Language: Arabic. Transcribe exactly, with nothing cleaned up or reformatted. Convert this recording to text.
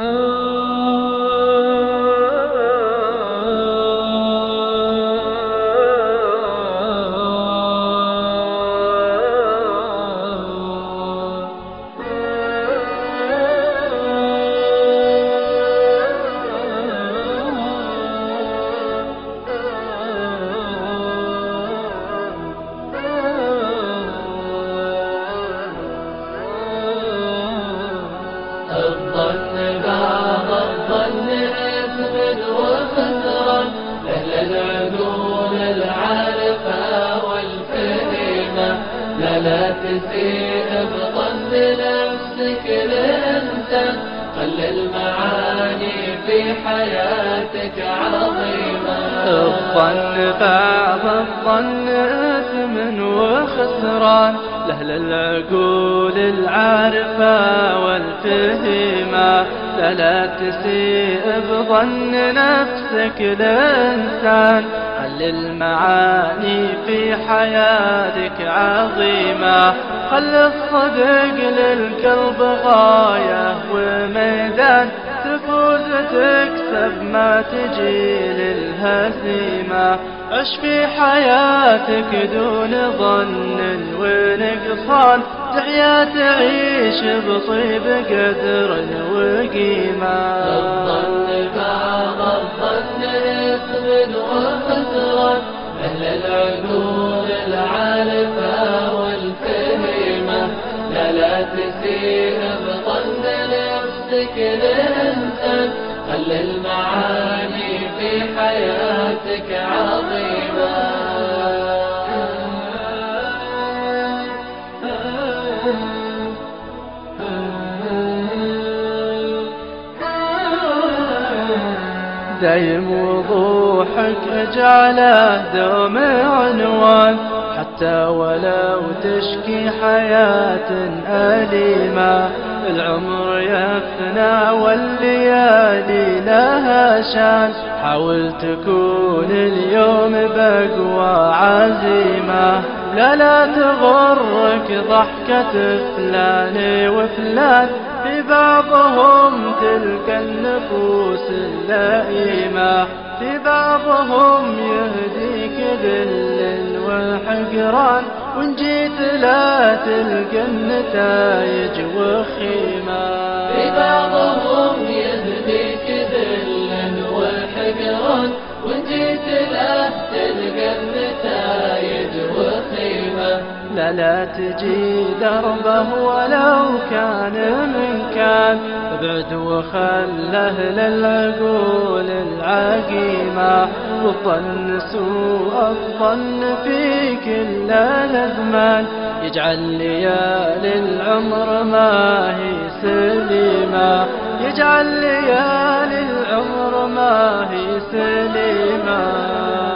الظن بعض الظن إثم وخسران، أهل العقول العارفة والفهيمة. لا لا تسيء بظن نفسك الإنسان، خلي المعاني في حياتك عظيمة. الظن بعض الظن إثم وخسران، لأهل العقول العارفة والفهيمة. لا لا تسيء بظن نفسك الإنسان، خلي المعاني في حياتك عظيمة. خلي الصدق للقلب غاية وميدان، تفوز تكسب ما تجي للهزيمة. عش في حياتك دون ظن ونقصان، تحيا تعيش بطيب قدر وقيمة. الظن بعض الظن إثم وخسران، أهل العقول العارفة والفهيمة. لا لا تسيء بظن نفسك الإنسان، خلي المعاني في حياتك عظيمة. دايم وضوحك اجعله دوم عنوان، حتى ولو تشكي حياة أليمة. العمر يفنى والليالي لها شان، حاول تكون اليوم بقوى عزيمة. لا لا تغرك ضحكة فلان وفلان، في بعضهم تلك النفوس اللئيمة. في بعضهم يهديك ذل وحقران، وإن جيت لا تلقى النتائج وخيمة. في بعضهم يهديك ذل وحقران، وإن جيت لا تلقى النتائج وخيمة. لا لا تجي دربه ولو كان من كان، ابعد وخل أهل العقول العقيمة. والظن سوء الظن في كل الأزمان، يجعل ليالي العمر ما هي سليمة. يجعل ليالي العمر ما هي سليمة.